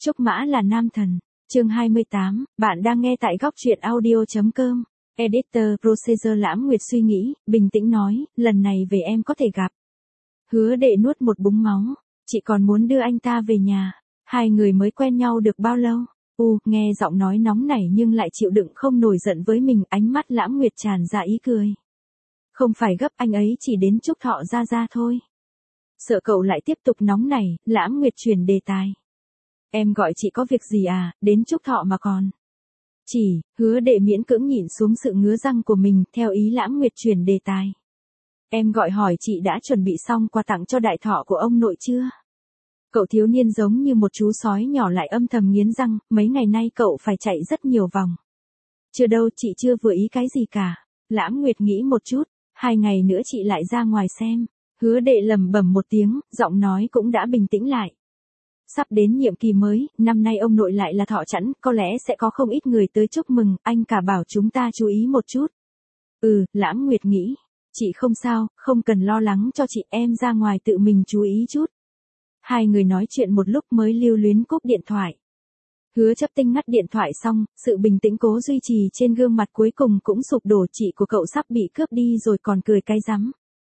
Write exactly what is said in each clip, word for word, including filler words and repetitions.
Trúc Mã là nam thần. Chương hai mươi tám, bạn đang nghe tại góc truyện audio.com. Editor Procedure Lãm Nguyệt suy nghĩ, bình tĩnh nói, lần này về em có thể gặp. Hứa Đệ nuốt một búng máu, chị còn muốn đưa anh ta về nhà. Hai người mới quen nhau được bao lâu? U, nghe giọng nói nóng nảy nhưng lại chịu đựng không nổi giận với mình, ánh mắt Lãm Nguyệt tràn ra ý cười. Không phải gấp, anh ấy chỉ đến chúc thọ Gia Gia thôi. Sợ cậu lại tiếp tục nóng nảy, Lãm Nguyệt chuyển đề tài. Em gọi chị có việc gì à, đến chúc thọ mà còn. Chỉ, Hứa Đệ miễn cưỡng nhịn xuống sự ngứa răng của mình, theo ý Lãm Nguyệt chuyển đề tài. Em gọi hỏi chị đã chuẩn bị xong quà tặng cho đại thọ của ông nội chưa? Cậu thiếu niên giống như một chú sói nhỏ lại âm thầm nghiến răng, mấy ngày nay cậu phải chạy rất nhiều vòng. Chưa đâu, chị chưa vừa ý cái gì cả. Lãm Nguyệt nghĩ một chút, hai ngày nữa chị lại ra ngoài xem. Hứa Đệ lẩm bẩm một tiếng, giọng nói cũng đã bình tĩnh lại. Sắp đến nhiệm kỳ mới, năm nay ông nội lại là thọ chẵn, có lẽ sẽ có không ít người tới chúc mừng, anh cả bảo chúng ta chú ý một chút. Ừ, Lãm Nguyệt nghĩ, chị không sao, không cần lo lắng cho chị, em ra ngoài tự mình chú ý chút. Hai người nói chuyện một lúc mới lưu luyến cúp điện thoại. Hứa Chấp Tinh ngắt điện thoại xong, sự bình tĩnh cố duy trì trên gương mặt cuối cùng cũng sụp đổ, chị của cậu sắp bị cướp đi rồi còn cười cay rắm.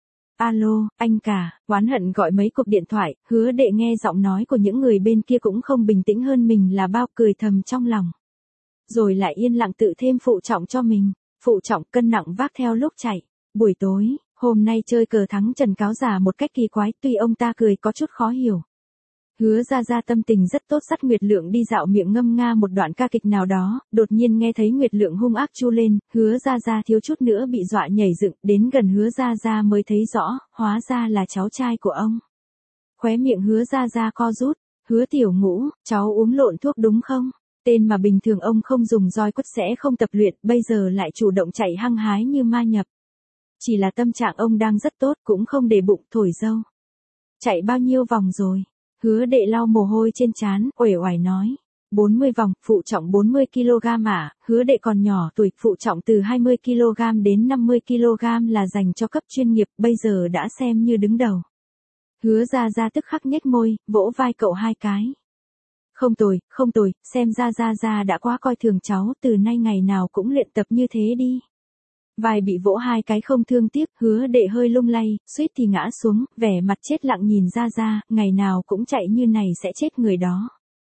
Alo, anh cả, oán hận gọi mấy cuộc điện thoại, Hứa Đệ nghe giọng nói của những người bên kia cũng không bình tĩnh hơn mình là bao, cười thầm trong lòng. Rồi lại yên lặng tự thêm phụ trọng cho mình, phụ trọng cân nặng vác theo lúc chạy. Buổi tối, hôm nay chơi cờ thắng Trần Cáo Già một cách kỳ quái, tuy ông ta cười có chút khó hiểu. Hứa Gia Gia tâm tình rất tốt, dắt Nguyệt Lượng đi dạo, miệng ngâm nga một đoạn ca kịch nào đó, đột nhiên nghe thấy Nguyệt Lượng hung ác chu lên, Hứa Gia Gia thiếu chút nữa bị dọa nhảy dựng, đến gần Hứa Gia Gia mới thấy rõ, hóa ra là cháu trai của ông. Khóe miệng Hứa Gia Gia co rút, Hứa Tiểu Ngũ, cháu uống lộn thuốc đúng không? Tên mà bình thường ông không dùng roi quất sẽ không tập luyện, bây giờ lại chủ động chạy hăng hái như ma nhập. Chỉ là tâm trạng ông đang rất tốt, cũng không để bụng thổi dâu. Chạy bao nhiêu vòng rồi? Hứa Đệ lau mồ hôi trên trán, uể oải nói. bốn mươi vòng, phụ trọng bốn mươi ki lô gam à, Hứa Đệ còn nhỏ tuổi, phụ trọng từ hai mươi ki lô gam đến năm mươi ki lô gam là dành cho cấp chuyên nghiệp, bây giờ đã xem như đứng đầu. Hứa Gia Gia tức khắc nhếch môi, vỗ vai cậu hai cái. Không tồi, không tồi, xem ra Gia Gia đã quá coi thường cháu, từ nay ngày nào cũng luyện tập như thế đi. Vai bị vỗ hai cái không thương tiếc, Hứa Đệ hơi lung lay, suýt thì ngã xuống, vẻ mặt chết lặng nhìn Gia Gia, ngày nào cũng chạy như này sẽ chết người đó.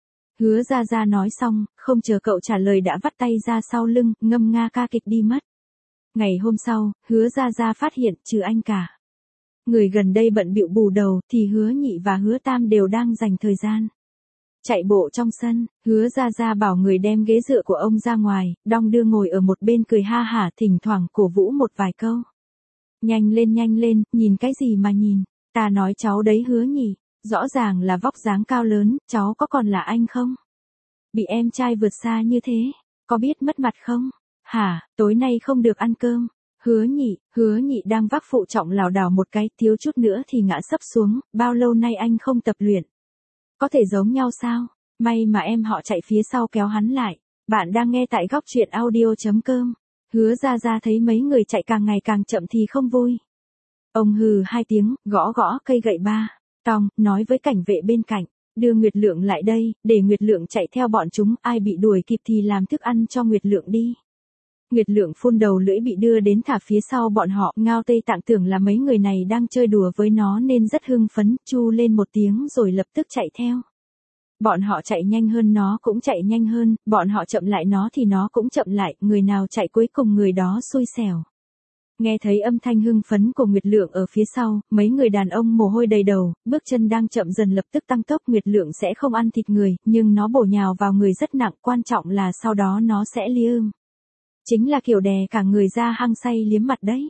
Hứa Gia Gia nói xong, không chờ cậu trả lời đã vắt tay ra sau lưng, ngâm nga ca kịch đi mất. Ngày hôm sau, Hứa Gia Gia phát hiện, trừ anh cả. Người gần đây bận bịu bù đầu, thì Hứa Nhị và Hứa Tam đều đang dành thời gian. Chạy bộ trong sân, Hứa Gia Gia bảo người đem ghế dựa của ông ra ngoài, đong đưa ngồi ở một bên cười ha hả, thỉnh thoảng cổ vũ một vài câu. Nhanh lên nhanh lên, nhìn cái gì mà nhìn, ta nói cháu đấy Hứa Nhị, rõ ràng là vóc dáng cao lớn, cháu có còn là anh không? Bị em trai vượt xa như thế, có biết mất mặt không? Hả, tối nay không được ăn cơm. Hứa Nhị, Hứa Nhị đang vác phụ trọng lảo đảo một cái, thiếu chút nữa thì ngã sấp xuống, bao lâu nay anh không tập luyện. Có thể giống nhau sao? May mà em họ chạy phía sau kéo hắn lại. Bạn đang nghe tại góc truyện audio.com. Hứa Gia Gia thấy mấy người chạy càng ngày càng chậm thì không vui. Ông hừ hai tiếng, gõ gõ cây gậy ba. Tòng, nói với cảnh vệ bên cạnh, đưa Nguyệt Lượng lại đây, để Nguyệt Lượng chạy theo bọn chúng, ai bị đuổi kịp thì làm thức ăn cho Nguyệt Lượng đi. Nguyệt Lượng phun đầu lưỡi bị đưa đến thả phía sau bọn họ, Ngao Tây Tạng tưởng là mấy người này đang chơi đùa với nó nên rất hưng phấn, chu lên một tiếng rồi lập tức chạy theo. Bọn họ chạy nhanh hơn nó cũng chạy nhanh hơn, bọn họ chậm lại nó thì nó cũng chậm lại, người nào chạy cuối cùng người đó xui xẻo. Nghe thấy âm thanh hưng phấn của Nguyệt Lượng ở phía sau, mấy người đàn ông mồ hôi đầy đầu, bước chân đang chậm dần lập tức tăng tốc. Nguyệt Lượng sẽ không ăn thịt người, nhưng nó bổ nhào vào người rất nặng, quan trọng là sau đó nó sẽ lia ưm. Chính là kiểu đè cả người ra hăng say liếm mặt đấy.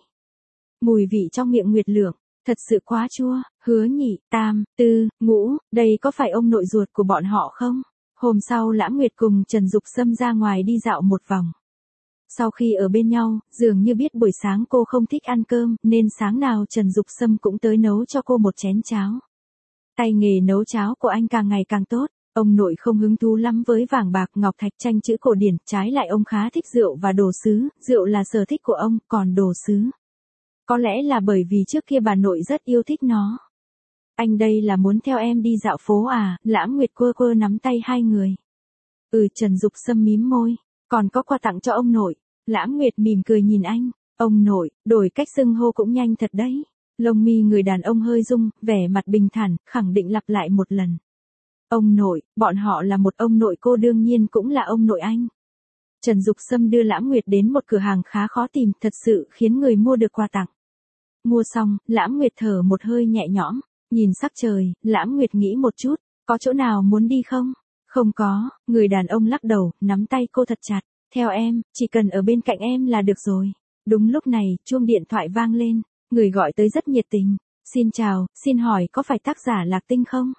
Mùi vị trong miệng Nguyệt Lượng, thật sự quá chua. Hứa Nhị, Tam, Tư, Ngũ, đây có phải ông nội ruột của bọn họ không? Hôm sau Lãm Nguyệt cùng Trần Dục Sâm ra ngoài đi dạo một vòng. Sau khi ở bên nhau, dường như biết buổi sáng cô không thích ăn cơm, nên sáng nào Trần Dục Sâm cũng tới nấu cho cô một chén cháo. Tay nghề nấu cháo của anh càng ngày càng tốt. Ông nội không hứng thú lắm với vàng bạc ngọc thạch tranh chữ cổ điển, trái lại ông khá thích rượu và đồ sứ, rượu là sở thích của ông, còn đồ sứ. Có lẽ là bởi vì trước kia bà nội rất yêu thích nó. Anh đây là muốn theo em đi dạo phố à, Lãm Nguyệt quơ quơ nắm tay hai người. Ừ, Trần Dục Sâm mím môi, còn có quà tặng cho ông nội. Lãm Nguyệt mỉm cười nhìn anh, ông nội, đổi cách xưng hô cũng nhanh thật đấy. Lông mi người đàn ông hơi rung, vẻ mặt bình thản, khẳng định lặp lại một lần. Ông nội, bọn họ là một ông nội, cô đương nhiên cũng là ông nội anh. Trần Dục Sâm đưa Lãm Nguyệt đến một cửa hàng khá khó tìm, thật sự khiến người mua được quà tặng. Mua xong, Lãm Nguyệt thở một hơi nhẹ nhõm, nhìn sắc trời, Lãm Nguyệt nghĩ một chút, có chỗ nào muốn đi không? Không có, người đàn ông lắc đầu, nắm tay cô thật chặt, theo em, chỉ cần ở bên cạnh em là được rồi. Đúng lúc này, chuông điện thoại vang lên, người gọi tới rất nhiệt tình. Xin chào, xin hỏi có phải tác giả Lạc Tinh không?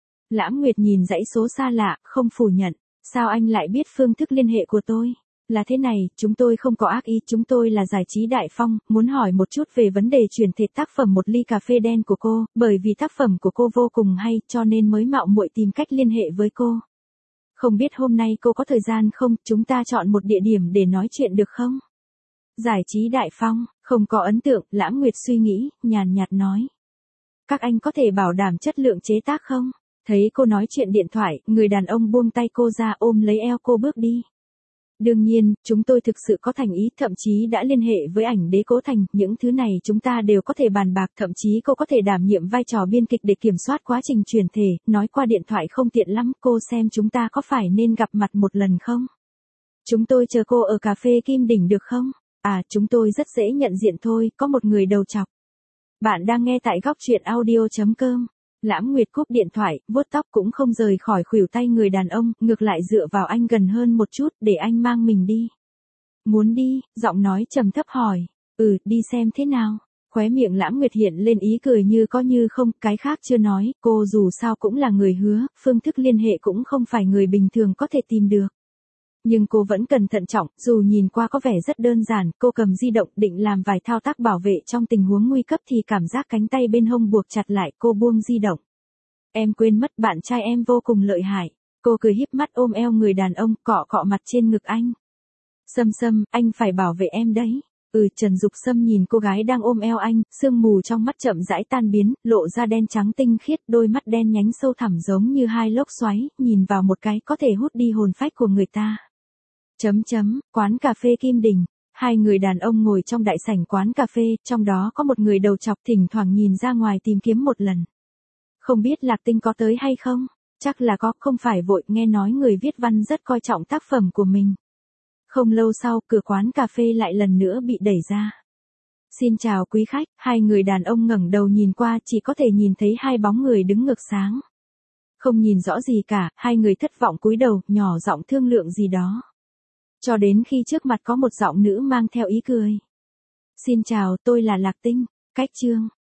Lãm Nguyệt nhìn dãy số xa lạ, không phủ nhận. Sao anh lại biết phương thức liên hệ của tôi? Là thế này, chúng tôi không có ác ý, chúng tôi là giải trí Đại Phong, muốn hỏi một chút về vấn đề chuyển thể tác phẩm Một ly cà phê đen của cô, bởi vì tác phẩm của cô vô cùng hay, cho nên mới mạo muội tìm cách liên hệ với cô. Không biết hôm nay cô có thời gian không, chúng ta chọn một địa điểm để nói chuyện được không? Giải trí Đại Phong, không có ấn tượng, Lãm Nguyệt suy nghĩ, nhàn nhạt nói. Các anh có thể bảo đảm chất lượng chế tác không? Thấy cô nói chuyện điện thoại, người đàn ông buông tay cô ra, ôm lấy eo cô bước đi. Đương nhiên, chúng tôi thực sự có thành ý, thậm chí đã liên hệ với ảnh đế Cố Thành, những thứ này chúng ta đều có thể bàn bạc, thậm chí cô có thể đảm nhiệm vai trò biên kịch để kiểm soát quá trình chuyển thể, nói qua điện thoại không tiện lắm, cô xem chúng ta có phải nên gặp mặt một lần không? Chúng tôi chờ cô ở cà phê Kim Đỉnh được không? À, chúng tôi rất dễ nhận diện thôi, có một người đầu trọc. Bạn đang nghe tại góc truyện audio chấm com. Lãm Nguyệt cúp điện thoại, vuốt tóc cũng không rời khỏi khuỷu tay người đàn ông, ngược lại dựa vào anh gần hơn một chút, để anh mang mình đi. Muốn đi, giọng nói trầm thấp hỏi. Ừ, đi xem thế nào. Khóe miệng Lãm Nguyệt hiện lên ý cười như có như không, cái khác chưa nói, cô dù sao cũng là người hứa, phương thức liên hệ cũng không phải người bình thường có thể tìm được. Nhưng cô vẫn cần thận trọng, dù nhìn qua có vẻ rất đơn giản, cô cầm di động định làm vài thao tác bảo vệ trong tình huống nguy cấp thì cảm giác cánh tay bên hông buộc chặt lại, cô buông di động. Em quên mất bạn trai em vô cùng lợi hại. Cô cười híp mắt ôm eo người đàn ông, cọ cọ mặt trên ngực anh. Sâm Sâm, anh phải bảo vệ em đấy. Ừ, Trần Dục Sâm nhìn cô gái đang ôm eo anh, sương mù trong mắt chậm rãi tan biến, lộ ra đen trắng tinh khiết, đôi mắt đen nhánh sâu thẳm giống như hai lốc xoáy, nhìn vào một cái có thể hút đi hồn phách của người ta. Chấm chấm, quán cà phê Kim Đỉnh. Hai người đàn ông ngồi trong đại sảnh quán cà phê, trong đó có một người đầu trọc thỉnh thoảng nhìn ra ngoài tìm kiếm một lần. Không biết Lạc Tinh có tới hay không? Chắc là có, không phải vội, nghe nói người viết văn rất coi trọng tác phẩm của mình. Không lâu sau, cửa quán cà phê lại lần nữa bị đẩy ra. Xin chào quý khách, hai người đàn ông ngẩng đầu nhìn qua, chỉ có thể nhìn thấy hai bóng người đứng ngược sáng. Không nhìn rõ gì cả, hai người thất vọng cúi đầu, nhỏ giọng thương lượng gì đó. Cho đến khi trước mặt có một giọng nữ mang theo ý cười. Xin chào, tôi là Lạc Tinh. Cách chương.